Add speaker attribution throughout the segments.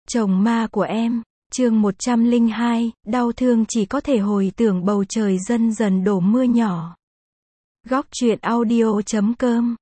Speaker 1: Chồng ma của em, chương 102, đau thương chỉ có thể hồi tưởng bầu trời dần dần đổ mưa nhỏ. Góc truyện audio.com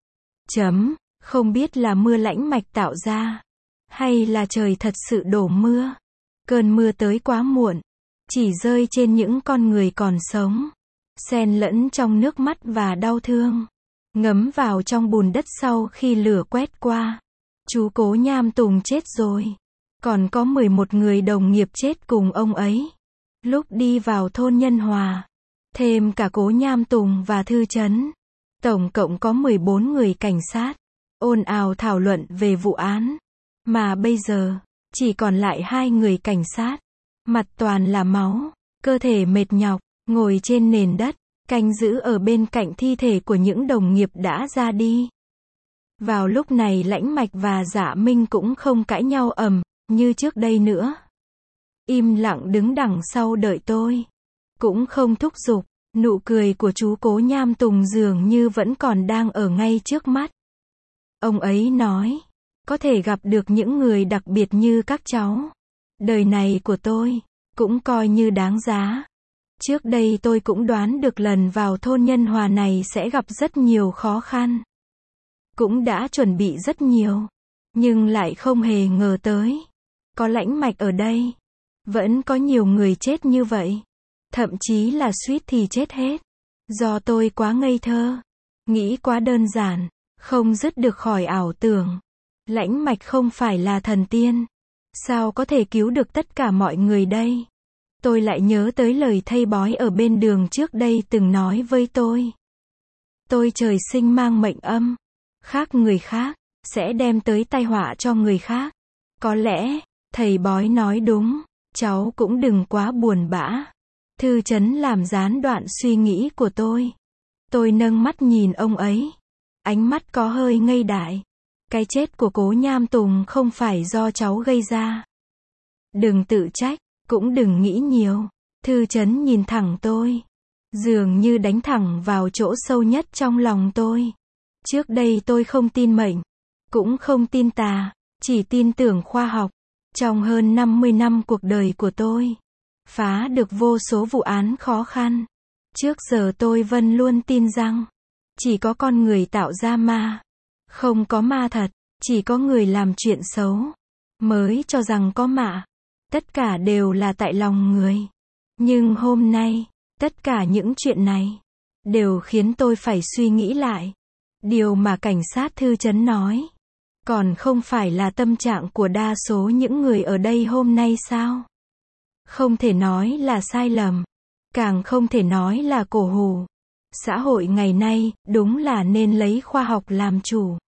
Speaker 1: Không biết là mưa lãnh mạch tạo ra, hay là trời thật sự đổ mưa. Cơn mưa tới quá muộn, chỉ rơi trên những con người còn sống, xen lẫn trong nước mắt và đau thương, ngấm vào trong bùn đất sau khi lửa quét qua. Chú Cố Nham Tùng chết rồi. Còn có 11 người đồng nghiệp chết cùng ông ấy. Lúc đi vào thôn Nhân Hòa, thêm cả Cố Nham Tùng và Thư Chấn, tổng cộng có 14 người cảnh sát, ồn ào thảo luận về vụ án. Mà bây giờ, chỉ còn lại 2 người cảnh sát, mặt toàn là máu, cơ thể mệt nhọc, ngồi trên nền đất, canh giữ ở bên cạnh thi thể của những đồng nghiệp đã ra đi. Vào lúc này Lãnh Mạch và Dạ Minh cũng không cãi nhau ầm như trước đây nữa. Im lặng đứng đằng sau đợi tôi. Cũng không thúc giục. Nụ cười của chú Cố Nham Tùng dường như vẫn còn đang ở ngay trước mắt. Ông ấy nói, có thể gặp được những người đặc biệt như các cháu, đời này của tôi cũng coi như đáng giá. Trước đây tôi cũng đoán được lần vào thôn Nhân Hòa này sẽ gặp rất nhiều khó khăn. Cũng đã chuẩn bị rất nhiều, nhưng lại không hề ngờ tới, có Lãnh Mạch ở đây, vẫn có nhiều người chết như vậy. Thậm chí là suýt thì chết hết. Do tôi quá ngây thơ, nghĩ quá đơn giản, không dứt được khỏi ảo tưởng. Lãnh Mạch không phải là thần tiên, sao có thể cứu được tất cả mọi người đây? Tôi lại nhớ tới lời thầy bói ở bên đường trước đây từng nói với tôi. Tôi trời sinh mang mệnh âm, khác người khác, sẽ đem tới tai họa cho người khác. Có lẽ, thầy bói nói đúng, cháu cũng đừng quá buồn bã. Thư Chấn làm gián đoạn suy nghĩ của tôi. Tôi nâng mắt nhìn ông ấy. Ánh mắt có hơi ngây dại. Cái chết của Cố Nham Tùng không phải do cháu gây ra. Đừng tự trách, cũng đừng nghĩ nhiều. Thư Chấn nhìn thẳng tôi, dường như đánh thẳng vào chỗ sâu nhất trong lòng tôi. Trước đây tôi không tin mệnh, cũng không tin tà, chỉ tin tưởng khoa học. Trong hơn 50 năm cuộc đời của tôi, phá được vô số vụ án khó khăn. Trước giờ tôi vẫn luôn tin rằng, chỉ có con người tạo ra ma. Không có ma thật, chỉ có người làm chuyện xấu, mới cho rằng có ma. Tất cả đều là tại lòng người. Nhưng hôm nay, tất cả những chuyện này, đều khiến tôi phải suy nghĩ lại. Điều mà cảnh sát Thư Chấn nói, còn không phải là tâm trạng của đa số những người ở đây hôm nay sao? Không thể nói là sai lầm, càng không thể nói là cổ hủ. Xã hội ngày nay, đúng là nên lấy khoa học làm chủ.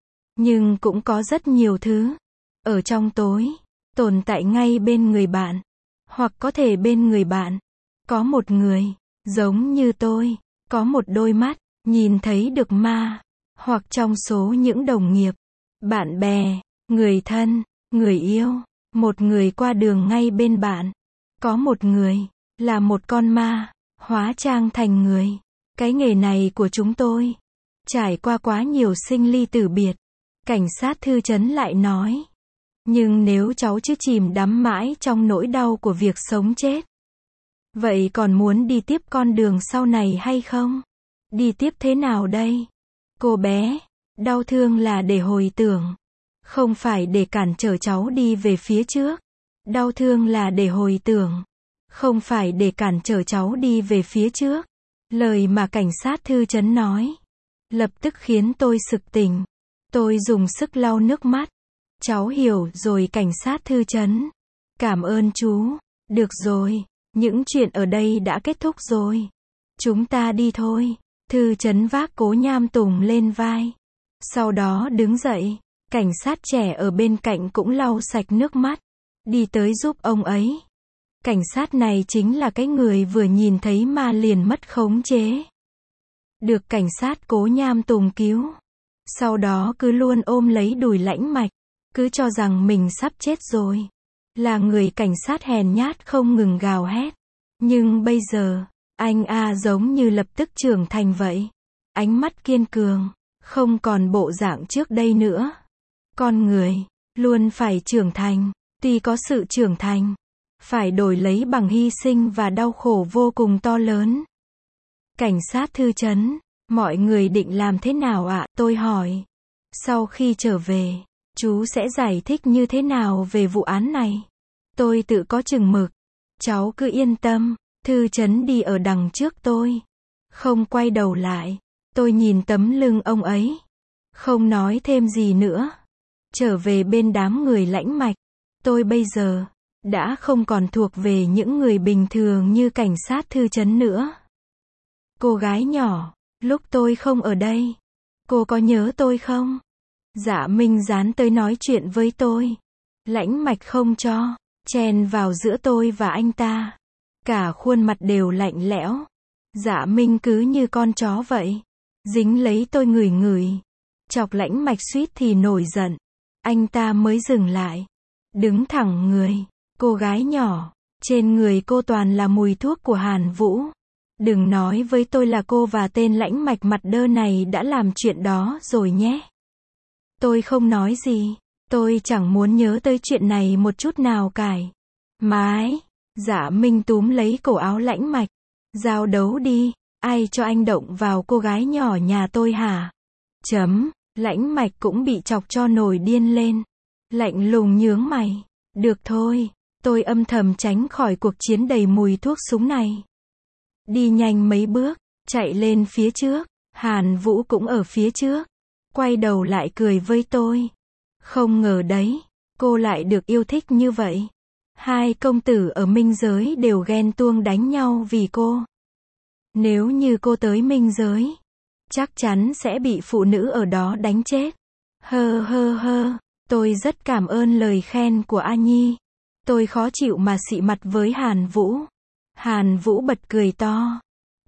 Speaker 1: Nhưng cũng có rất nhiều thứ, ở trong tối, tồn tại ngay bên người bạn, hoặc có thể bên người bạn. Có một người, giống như tôi, có một đôi mắt, nhìn thấy được ma, hoặc trong số những đồng nghiệp, bạn bè, người thân, người yêu, một người qua đường ngay bên bạn. Có một người, là một con ma, hóa trang thành người. Cái nghề này của chúng tôi, trải qua quá nhiều sinh ly tử biệt. Cảnh sát Thư Chấn lại nói. Nhưng nếu cháu cứ chìm đắm mãi trong nỗi đau của việc sống chết, vậy còn muốn đi tiếp con đường sau này hay không? Đi tiếp thế nào đây? Cô bé, đau thương là để hồi tưởng, không phải để cản trở cháu đi về phía trước. Đau thương là để hồi tưởng, không phải để cản trở cháu đi về phía trước. Lời mà cảnh sát Thư Chấn nói, lập tức khiến tôi sực tỉnh. Tôi dùng sức lau nước mắt. Cháu hiểu rồi cảnh sát Thư Chấn. Cảm ơn chú. Được rồi, những chuyện ở đây đã kết thúc rồi. Chúng ta đi thôi. Thư Chấn vác Cố Nham Tùng lên vai. Sau đó đứng dậy. Cảnh sát trẻ ở bên cạnh cũng lau sạch nước mắt, đi tới giúp ông ấy. Cảnh sát này chính là cái người vừa nhìn thấy ma liền mất khống chế, được cảnh sát Cố Nham Tùng cứu. Sau đó cứ luôn ôm lấy đùi Lãnh Mạch, cứ cho rằng mình sắp chết rồi. Là người cảnh sát hèn nhát không ngừng gào hét. Nhưng bây giờ, anh giống như lập tức trưởng thành vậy. Ánh mắt kiên cường, không còn bộ dạng trước đây nữa. Con người, luôn phải trưởng thành. Tuy có sự trưởng thành, phải đổi lấy bằng hy sinh và đau khổ vô cùng to lớn. Cảnh sát Thư Trấn, mọi người định làm thế nào ạ? Tôi hỏi. Sau khi trở về, chú sẽ giải thích như thế nào về vụ án này? Tôi tự có chừng mực. Cháu cứ yên tâm. Thư Trấn đi ở đằng trước tôi. Không quay đầu lại. Tôi nhìn tấm lưng ông ấy. Không nói thêm gì nữa. Trở về bên đám người lãnh mạch. Tôi bây giờ đã không còn thuộc về những người bình thường như cảnh sát Thư Trấn nữa. Cô gái nhỏ, lúc tôi không ở đây, cô có nhớ tôi không? Dạ Minh dán tới nói chuyện với tôi. Lãnh mạch không cho, chen vào giữa tôi và anh ta. Cả khuôn mặt đều lạnh lẽo. Dạ Minh cứ như con chó vậy. Dính lấy tôi ngửi ngửi. Chọc lãnh mạch suýt thì nổi giận. Anh ta mới dừng lại. Đứng thẳng người. Cô gái nhỏ, trên người cô toàn là mùi thuốc của Hàn Vũ. Đừng nói với tôi là cô và tên lãnh mạch mặt đơ này đã làm chuyện đó rồi nhé. Tôi không nói gì. Tôi chẳng muốn nhớ tới chuyện này một chút nào cải. Mái. Dạ Minh túm lấy cổ áo lãnh mạch. Giao đấu đi. Ai cho anh động vào cô gái nhỏ nhà tôi hả? Lãnh mạch cũng bị chọc cho nổi điên lên. Lạnh lùng nhướng mày. Được thôi. Tôi âm thầm tránh khỏi cuộc chiến đầy mùi thuốc súng này. Đi nhanh mấy bước, chạy lên phía trước. Hàn Vũ cũng ở phía trước. Quay đầu lại cười với tôi. Không ngờ đấy, cô lại được yêu thích như vậy. Hai công tử ở Minh Giới đều ghen tuông đánh nhau vì cô. Nếu như cô tới Minh Giới, chắc chắn sẽ bị phụ nữ ở đó đánh chết. Hơ, tôi rất cảm ơn lời khen của A Nhi. Tôi khó chịu mà xị mặt với Hàn Vũ. Hàn Vũ bật cười to.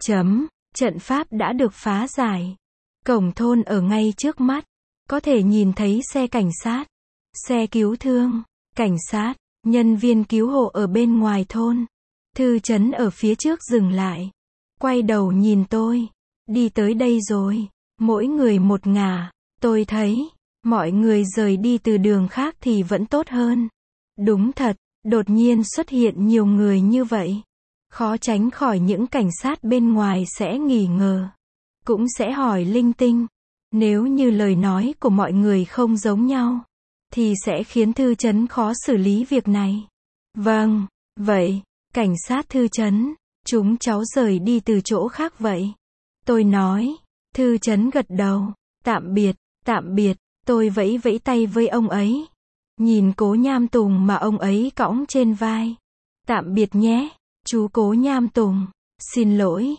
Speaker 1: Trận pháp đã được phá giải. Cổng thôn ở ngay trước mắt. Có thể nhìn thấy xe cảnh sát, xe cứu thương, cảnh sát, nhân viên cứu hộ ở bên ngoài thôn. Thư Trấn ở phía trước dừng lại. Quay đầu nhìn tôi. Đi tới đây rồi. Mỗi người một ngả. Tôi thấy, mọi người rời đi từ đường khác thì vẫn tốt hơn. Đúng thật, đột nhiên xuất hiện nhiều người như vậy. Khó tránh khỏi những cảnh sát bên ngoài sẽ nghi ngờ. Cũng sẽ hỏi linh tinh. Nếu như lời nói của mọi người không giống nhau, thì sẽ khiến Thư Trấn khó xử lý việc này. Vâng, vậy, cảnh sát Thư Trấn, chúng cháu rời đi từ chỗ khác vậy. Tôi nói. Thư Trấn gật đầu. Tạm biệt, tôi vẫy vẫy tay với ông ấy. Nhìn Cố Nham Tùng mà ông ấy cõng trên vai. Tạm biệt nhé, chú Cố Nham Tùng. Xin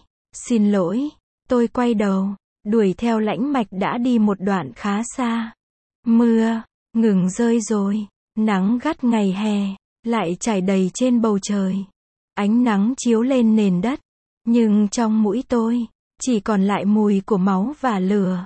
Speaker 1: lỗi. Tôi quay đầu, đuổi theo lãnh mạch đã đi một đoạn khá xa. Mưa, ngừng rơi rồi. Nắng gắt ngày hè, lại trải đầy trên bầu trời. Ánh nắng chiếu lên nền đất. Nhưng trong mũi tôi, chỉ còn lại mùi của máu và lửa.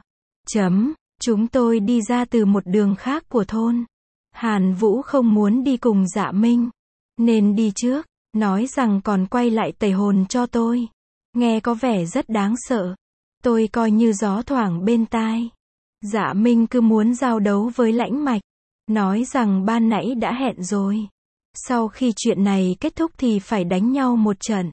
Speaker 1: Chúng tôi đi ra từ một đường khác của thôn. Hàn Vũ không muốn đi cùng Dạ Minh, nên đi trước, nói rằng còn quay lại tẩy hồn cho tôi. Nghe có vẻ rất đáng sợ. Tôi coi như gió thoảng bên tai. Dạ Minh cứ muốn giao đấu với lãnh mạch. Nói rằng ban nãy đã hẹn rồi. Sau khi chuyện này kết thúc thì phải đánh nhau một trận.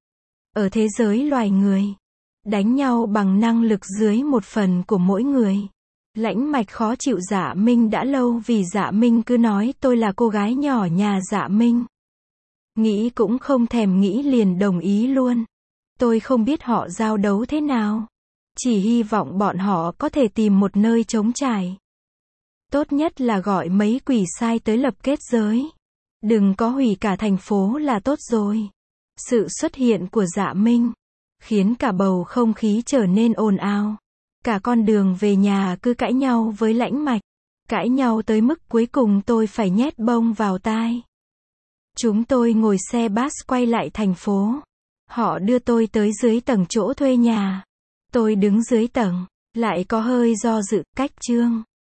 Speaker 1: Ở thế giới loài người, đánh nhau bằng năng lực dưới 1/10 của mỗi người. Lãnh mạch khó chịu Dạ Minh đã lâu vì Dạ Minh cứ nói tôi là cô gái nhỏ nhà Dạ Minh. Nghĩ cũng không thèm nghĩ liền đồng ý luôn. Tôi không biết họ giao đấu thế nào. Chỉ hy vọng bọn họ có thể tìm một nơi trống trải. Tốt nhất là gọi mấy quỷ sai tới lập kết giới. Đừng có hủy cả thành phố là tốt rồi. Sự xuất hiện của Dạ Minh khiến cả bầu không khí trở nên ồn ào. Cả con đường về nhà cứ cãi nhau với lãnh mạch. Cãi nhau tới mức cuối cùng tôi phải nhét bông vào tai. Chúng tôi ngồi xe bus quay lại thành phố. Họ đưa tôi tới dưới tầng chỗ thuê nhà. Tôi đứng dưới tầng, lại có hơi do dự, cách Trương.